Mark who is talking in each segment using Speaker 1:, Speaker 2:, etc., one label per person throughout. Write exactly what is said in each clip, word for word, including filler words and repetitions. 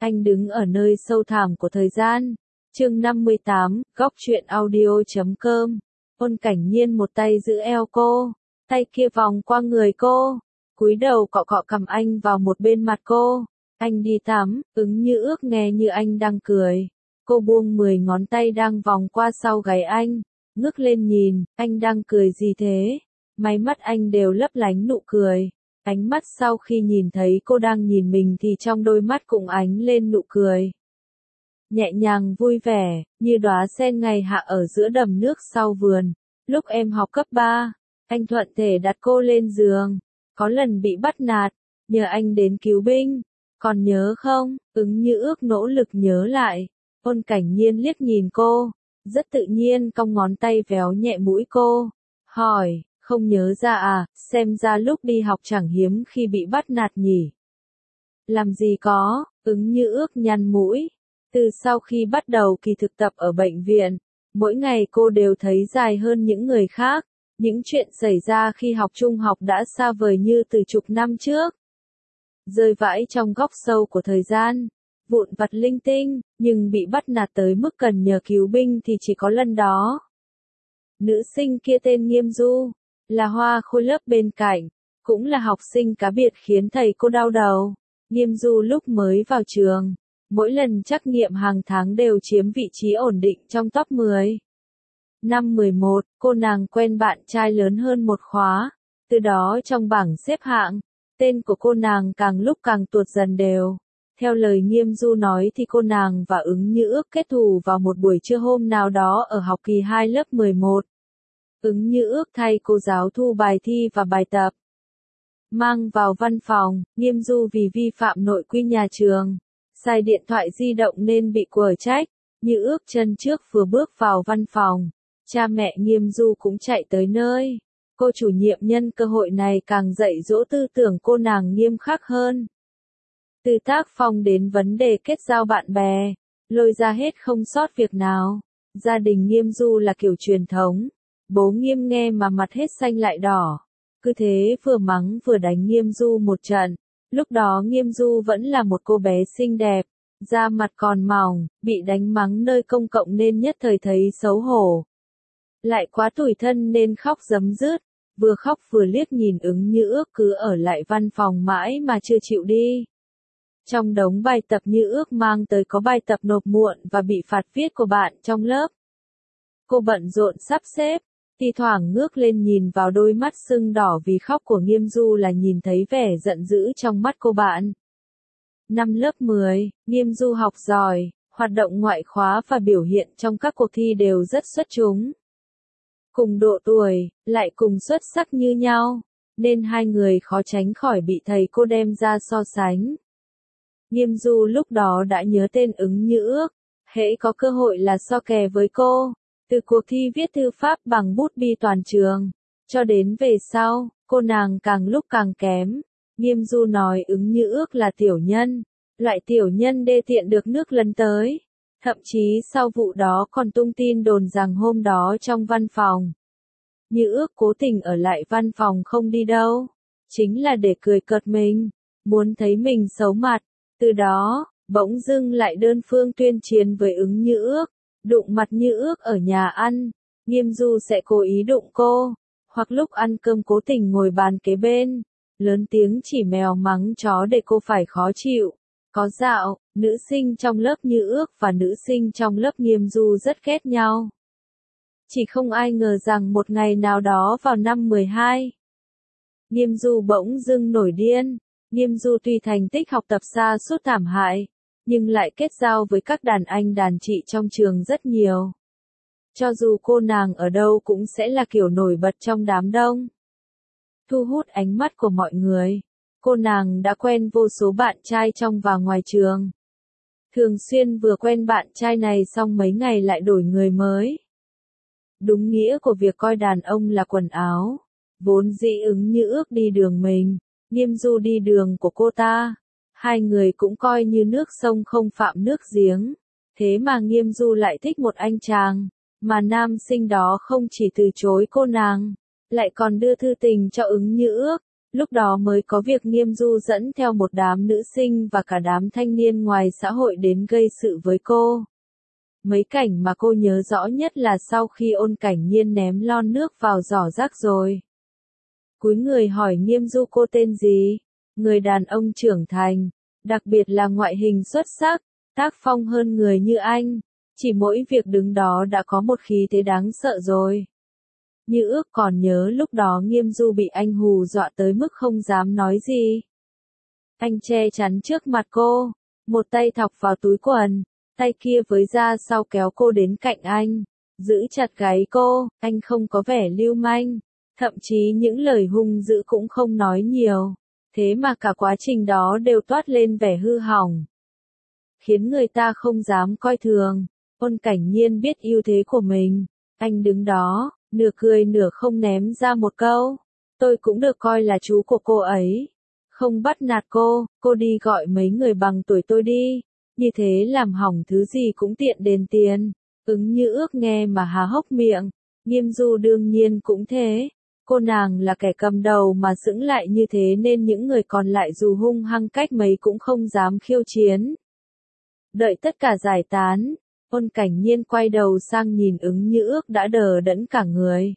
Speaker 1: Anh đứng ở nơi sâu thẳm của thời gian. Chương năm mươi tám, góc truyện audio.com. Ôn Cảnh Nhiên một tay giữ eo cô, tay kia vòng qua người cô, cúi đầu cọ cọ cằm anh vào một bên mặt cô. Anh đi tắm, Ứng Như Ước nghe như anh đang cười. Cô buông mười ngón tay đang vòng qua sau gáy anh, ngước lên nhìn, anh đang cười gì thế? Máy mắt anh đều lấp lánh nụ cười. Ánh mắt sau khi nhìn thấy cô đang nhìn mình thì trong đôi mắt cũng ánh lên nụ cười. Nhẹ nhàng vui vẻ, như đóa sen ngày hạ ở giữa đầm nước sau vườn. Lúc em học cấp ba, anh thuận thể đặt cô lên giường. Có lần bị bắt nạt, nhờ anh đến cứu binh. Còn nhớ không? Ứng Như Ước nỗ lực nhớ lại. Ôn Cảnh Nhiên liếc nhìn cô, rất tự nhiên cong ngón tay véo nhẹ mũi cô. Hỏi, không nhớ ra à, xem ra lúc đi học chẳng hiếm khi bị bắt nạt nhỉ. Làm gì có, Ứng Như Ước nhăn mũi. Từ sau khi bắt đầu kỳ thực tập ở bệnh viện, mỗi ngày cô đều thấy dài hơn những người khác. Những chuyện xảy ra khi học trung học đã xa vời như từ chục năm trước. Rơi vãi trong góc sâu của thời gian, vụn vặt linh tinh, nhưng bị bắt nạt tới mức cần nhờ cứu binh thì chỉ có lần đó. Nữ sinh kia tên Nghiêm Du, là hoa khôi lớp bên cạnh, cũng là học sinh cá biệt khiến thầy cô đau đầu. Nghiêm Du lúc mới vào trường, mỗi lần trắc nghiệm hàng tháng đều chiếm vị trí ổn định trong top mười. Năm mười một, cô nàng quen bạn trai lớn hơn một khóa, từ đó trong bảng xếp hạng, tên của cô nàng càng lúc càng tuột dần đều. Theo lời Nghiêm Du nói thì cô nàng và Ứng Như Ước kết thù vào một buổi trưa hôm nào đó ở học kỳ hai lớp mười một. Ứng Như Ước thay cô giáo thu bài thi và bài tập. Mang vào văn phòng, Nghiêm Du vì vi phạm nội quy nhà trường, xài điện thoại di động nên bị quở trách. Như Ước chân trước vừa bước vào văn phòng, cha mẹ Nghiêm Du cũng chạy tới nơi. Cô chủ nhiệm nhân cơ hội này càng dạy dỗ tư tưởng cô nàng nghiêm khắc hơn. Từ tác phong đến vấn đề kết giao bạn bè, lôi ra hết không sót việc nào. Gia đình Nghiêm Du là kiểu truyền thống. Bố Nghiêm nghe mà mặt hết xanh lại đỏ. Cứ thế vừa mắng vừa đánh Nghiêm Du một trận. Lúc đó Nghiêm Du vẫn là một cô bé xinh đẹp, da mặt còn mỏng, bị đánh mắng nơi công cộng nên nhất thời thấy xấu hổ. Lại quá tủi thân nên khóc rấm rứt, vừa khóc vừa liếc nhìn Ứng Như Ước cứ ở lại văn phòng mãi mà chưa chịu đi. Trong đống bài tập Như Ước mang tới có bài tập nộp muộn và bị phạt viết của bạn trong lớp. Cô bận rộn sắp xếp, thi thoảng ngước lên nhìn vào đôi mắt sưng đỏ vì khóc của Nghiêm Du là nhìn thấy vẻ giận dữ trong mắt cô bạn. Năm lớp mười, Nghiêm Du học giỏi, hoạt động ngoại khóa và biểu hiện trong các cuộc thi đều rất xuất chúng. Cùng độ tuổi, lại cùng xuất sắc như nhau, nên hai người khó tránh khỏi bị thầy cô đem ra so sánh. Nghiêm Du lúc đó đã nhớ tên Ứng Như Ước, hễ có cơ hội là so kè với cô, từ cuộc thi viết thư pháp bằng bút bi toàn trường, cho đến về sau, cô nàng càng lúc càng kém. Nghiêm Du nói Ứng Như Ước là tiểu nhân, loại tiểu nhân đê tiện được nước lấn tới. Thậm chí sau vụ đó còn tung tin đồn rằng hôm đó trong văn phòng, Như Ước cố tình ở lại văn phòng không đi đâu, chính là để cười cợt mình, muốn thấy mình xấu mặt. Từ đó, bỗng dưng lại đơn phương tuyên chiến với Ứng Như Ước, đụng mặt Như Ước ở nhà ăn, Nghiêm Du sẽ cố ý đụng cô, hoặc lúc ăn cơm cố tình ngồi bàn kế bên, lớn tiếng chỉ mèo mắng chó để cô phải khó chịu. Có dạo, nữ sinh trong lớp Như Ước và nữ sinh trong lớp Nghiêm Du rất ghét nhau. Chỉ không ai ngờ rằng một ngày nào đó vào năm mười hai, Nghiêm Du bỗng dưng nổi điên. Nghiêm Du tuy thành tích học tập sa sút thảm hại, nhưng lại kết giao với các đàn anh đàn chị trong trường rất nhiều. Cho dù cô nàng ở đâu cũng sẽ là kiểu nổi bật trong đám đông, thu hút ánh mắt của mọi người. Cô nàng đã quen vô số bạn trai trong và ngoài trường. Thường xuyên vừa quen bạn trai này xong mấy ngày lại đổi người mới. Đúng nghĩa của việc coi đàn ông là quần áo. Vốn dĩ Ứng Như Ước đi đường mình, Nghiêm Du đi đường của cô ta. Hai người cũng coi như nước sông không phạm nước giếng. Thế mà Nghiêm Du lại thích một anh chàng, mà nam sinh đó không chỉ từ chối cô nàng, lại còn đưa thư tình cho Ứng Như Ước. Lúc đó mới có việc Nghiêm Du dẫn theo một đám nữ sinh và cả đám thanh niên ngoài xã hội đến gây sự với cô. Mấy cảnh mà cô nhớ rõ nhất là sau khi Ôn Cảnh Nhiên ném lon nước vào giỏ rác rồi. Cúi người hỏi Nghiêm Du cô tên gì? Người đàn ông trưởng thành, đặc biệt là ngoại hình xuất sắc, tác phong hơn người như anh. Chỉ mỗi việc đứng đó đã có một khí thế đáng sợ rồi. Như ước còn nhớ lúc đó Nghiêm Du bị anh hù dọa tới mức không dám nói gì. Anh che chắn trước mặt cô, một tay thọc vào túi quần, tay kia với ra sau kéo cô đến cạnh anh, giữ chặt gáy cô, anh không có vẻ lưu manh, thậm chí những lời hung dữ cũng không nói nhiều, thế mà cả quá trình đó đều toát lên vẻ hư hỏng, khiến người ta không dám coi thường. Ôn Cảnh Nhiên biết ưu thế của mình, anh đứng đó, nửa cười nửa không ném ra một câu, tôi cũng được coi là chú của cô ấy, không bắt nạt cô, cô đi gọi mấy người bằng tuổi tôi đi, như thế làm hỏng thứ gì cũng tiện đền tiền. Ứng Như Ước nghe mà há hốc miệng, Nghiêm Du đương nhiên cũng thế, cô nàng là kẻ cầm đầu mà sững lại như thế nên những người còn lại dù hung hăng cách mấy cũng không dám khiêu chiến. Đợi tất cả giải tán, Ôn Cảnh Nhiên quay đầu sang nhìn Ứng Như Ước đã đờ đẫn cả người.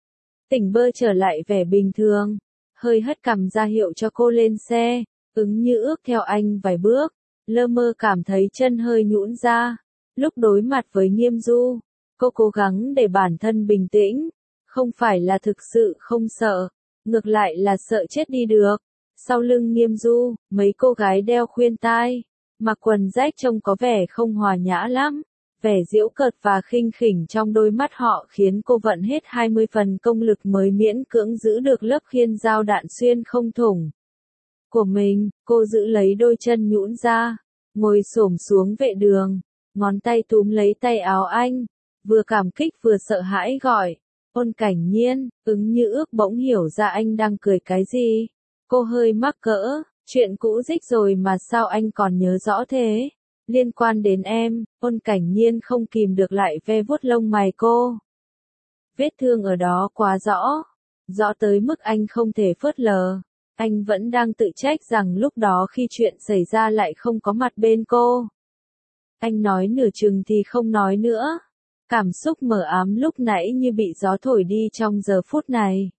Speaker 1: Tỉnh bơ trở lại vẻ bình thường, hơi hất cằm ra hiệu cho cô lên xe, Ứng Như Ước theo anh vài bước, lơ mơ cảm thấy chân hơi nhũn ra. Lúc đối mặt với Nghiêm Du, cô cố gắng để bản thân bình tĩnh, không phải là thực sự không sợ, ngược lại là sợ chết đi được. Sau lưng Nghiêm Du, mấy cô gái đeo khuyên tai, mặc quần rách trông có vẻ không hòa nhã lắm. Vẻ giễu cợt và khinh khỉnh trong đôi mắt họ khiến cô vận hết hai mươi phần công lực mới miễn cưỡng giữ được lớp khiên dao đạn xuyên không thủng của mình. Cô giữ lấy đôi chân nhũn ra, ngồi xổm xuống vệ đường, ngón tay túm lấy tay áo anh, vừa cảm kích vừa sợ hãi gọi, Ôn Cảnh Nhiên. Ứng Như Ước bỗng hiểu ra anh đang cười cái gì. Cô hơi mắc cỡ, chuyện cũ dích rồi mà sao anh còn nhớ rõ thế? Liên quan đến em, Ôn Cảnh Nhiên không kìm được lại ve vuốt lông mày cô. Vết thương ở đó quá rõ, rõ tới mức anh không thể phớt lờ. Anh vẫn đang tự trách rằng lúc đó khi chuyện xảy ra lại không có mặt bên cô. Anh nói nửa chừng thì không nói nữa. Cảm xúc mờ ám lúc nãy như bị gió thổi đi trong giờ phút này.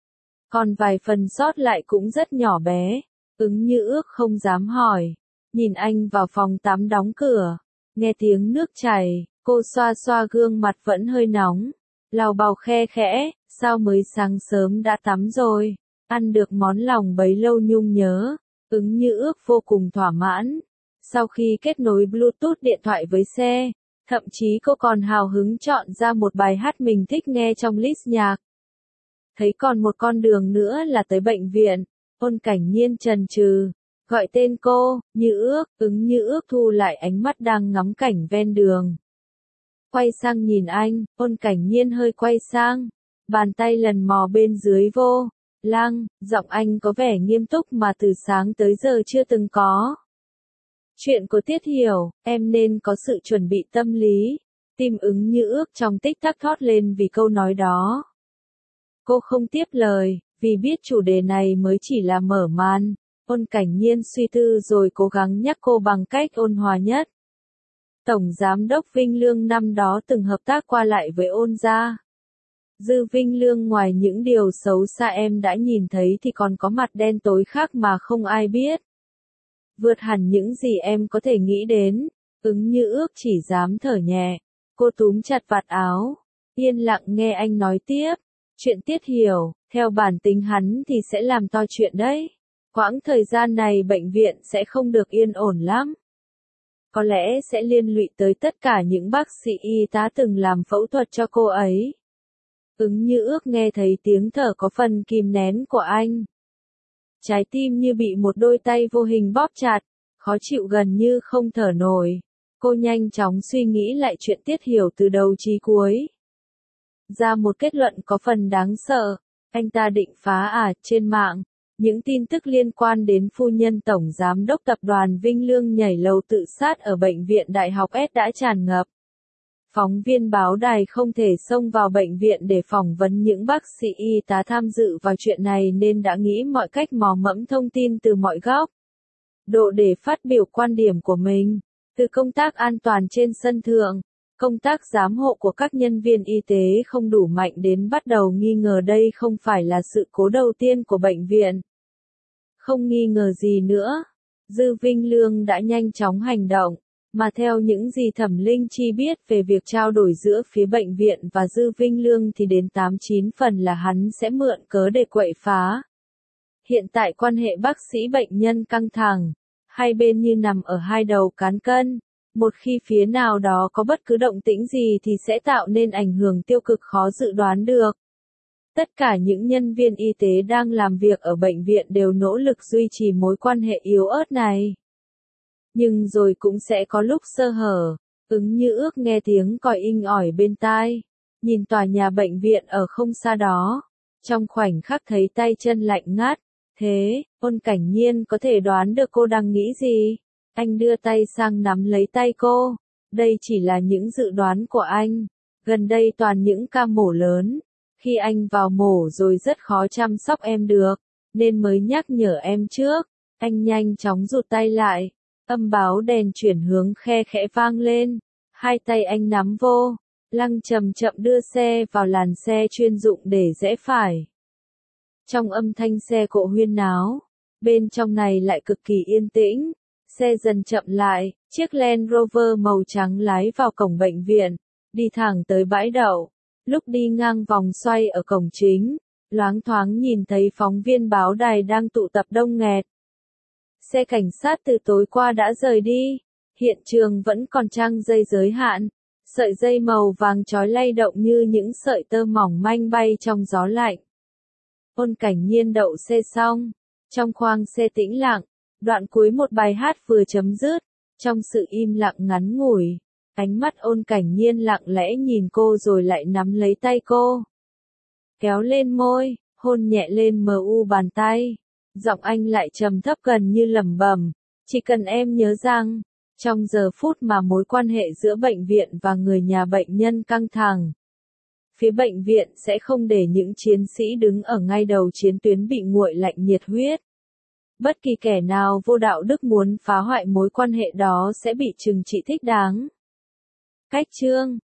Speaker 1: Còn vài phần sót lại cũng rất nhỏ bé. Ứng Như Ước không dám hỏi. Nhìn anh vào phòng tắm đóng cửa, nghe tiếng nước chảy, cô xoa xoa gương mặt vẫn hơi nóng, lau bào khe khẽ, sao mới sáng sớm đã tắm rồi, ăn được món lòng bấy lâu nhung nhớ. Ứng Như Ước vô cùng thỏa mãn, sau khi kết nối Bluetooth điện thoại với xe, thậm chí cô còn hào hứng chọn ra một bài hát mình thích nghe trong list nhạc. Thấy còn một con đường nữa là tới bệnh viện, Ôn Cảnh Nhiên chần chừ. Gọi tên cô, Như Ước. Ứng Như Ước thu lại ánh mắt đang ngắm cảnh ven đường. Quay sang nhìn anh, Ôn Cảnh Nhiên hơi quay sang. Bàn tay lần mò bên dưới vô. Lăng, giọng anh có vẻ nghiêm túc mà từ sáng tới giờ chưa từng có. Chuyện của Tiết Hiểu, em nên có sự chuẩn bị tâm lý. Tim Ứng Như Ước trong tích tắc thót lên vì câu nói đó. Cô không tiếp lời, vì biết chủ đề này mới chỉ là mở màn. Ôn Cảnh Nhiên suy tư rồi cố gắng nhắc cô bằng cách ôn hòa nhất. Tổng Giám đốc Vinh Lương năm đó từng hợp tác qua lại với Ôn gia. Dư Vinh Lương ngoài những điều xấu xa em đã nhìn thấy thì còn có mặt đen tối khác mà không ai biết. Vượt hẳn những gì em có thể nghĩ đến. Ứng Như Ước chỉ dám thở nhẹ. Cô túm chặt vạt áo, yên lặng nghe anh nói tiếp. Chuyện Tiết Hiểu, theo bản tính hắn thì sẽ làm to chuyện đấy. Quãng thời gian này bệnh viện sẽ không được yên ổn lắm. Có lẽ sẽ liên lụy tới tất cả những bác sĩ y tá từng làm phẫu thuật cho cô ấy. Ứng Như Ước nghe thấy tiếng thở có phần kìm nén của anh. Trái tim như bị một đôi tay vô hình bóp chặt, khó chịu gần như không thở nổi. Cô nhanh chóng suy nghĩ lại chuyện Tiết Hiểu từ đầu chí cuối. Ra một kết luận có phần đáng sợ, anh ta định phá à trên mạng. Những tin tức liên quan đến phu nhân Tổng Giám đốc Tập đoàn Vinh Lương nhảy lầu tự sát ở Bệnh viện Đại học S đã tràn ngập. Phóng viên báo đài không thể xông vào bệnh viện để phỏng vấn những bác sĩ y tá tham dự vào chuyện này nên đã nghĩ mọi cách mò mẫm thông tin từ mọi góc độ để phát biểu quan điểm của mình. Từ công tác an toàn trên sân thượng, công tác giám hộ của các nhân viên y tế không đủ mạnh đến bắt đầu nghi ngờ đây không phải là sự cố đầu tiên của bệnh viện. Không nghi ngờ gì nữa, Dư Vinh Lương đã nhanh chóng hành động, mà theo những gì Thẩm Linh Chi biết về việc trao đổi giữa phía bệnh viện và Dư Vinh Lương thì đến tám chín phần là hắn sẽ mượn cớ để quậy phá. Hiện tại quan hệ bác sĩ bệnh nhân căng thẳng, hai bên như nằm ở hai đầu cán cân. Một khi phía nào đó có bất cứ động tĩnh gì thì sẽ tạo nên ảnh hưởng tiêu cực khó dự đoán được. Tất cả những nhân viên y tế đang làm việc ở bệnh viện đều nỗ lực duy trì mối quan hệ yếu ớt này. Nhưng rồi cũng sẽ có lúc sơ hở, ứng như ước nghe tiếng còi inh ỏi bên tai. Nhìn tòa nhà bệnh viện ở không xa đó, trong khoảnh khắc thấy tay chân lạnh ngắt. Thế, Ôn Cảnh Nhiên có thể đoán được cô đang nghĩ gì? Anh đưa tay sang nắm lấy tay cô. Đây chỉ là những dự đoán của anh. Gần đây toàn những ca mổ lớn. Khi anh vào mổ rồi rất khó chăm sóc em được, nên mới nhắc nhở em trước. Anh nhanh chóng rụt tay lại. Âm báo đèn chuyển hướng khe khẽ vang lên. Hai tay anh nắm vô. Lăng chậm chậm đưa xe vào làn xe chuyên dụng để rẽ phải. Trong âm thanh xe cộ huyên náo, bên trong này lại cực kỳ yên tĩnh. Xe dần chậm lại, chiếc Land Rover màu trắng lái vào cổng bệnh viện, đi thẳng tới bãi đậu. Lúc đi ngang vòng xoay ở cổng chính, loáng thoáng nhìn thấy phóng viên báo đài đang tụ tập đông nghẹt. Xe cảnh sát từ tối qua đã rời đi, hiện trường vẫn còn trăng dây giới hạn, sợi dây màu vàng chói lay động như những sợi tơ mỏng manh bay trong gió lạnh. Ôn Cảnh Nhiên đậu xe xong, trong khoang xe tĩnh lặng, đoạn cuối một bài hát vừa chấm dứt, trong sự im lặng ngắn ngủi, ánh mắt Ôn Cảnh Nhiên lặng lẽ nhìn cô rồi lại nắm lấy tay cô. Kéo lên môi, hôn nhẹ lên mờ u bàn tay, giọng anh lại trầm thấp gần như lẩm bẩm, chỉ cần em nhớ rằng, trong giờ phút mà mối quan hệ giữa bệnh viện và người nhà bệnh nhân căng thẳng, phía bệnh viện sẽ không để những chiến sĩ đứng ở ngay đầu chiến tuyến bị nguội lạnh nhiệt huyết. Bất kỳ kẻ nào vô đạo đức muốn phá hoại mối quan hệ đó sẽ bị trừng trị thích đáng. Cách chương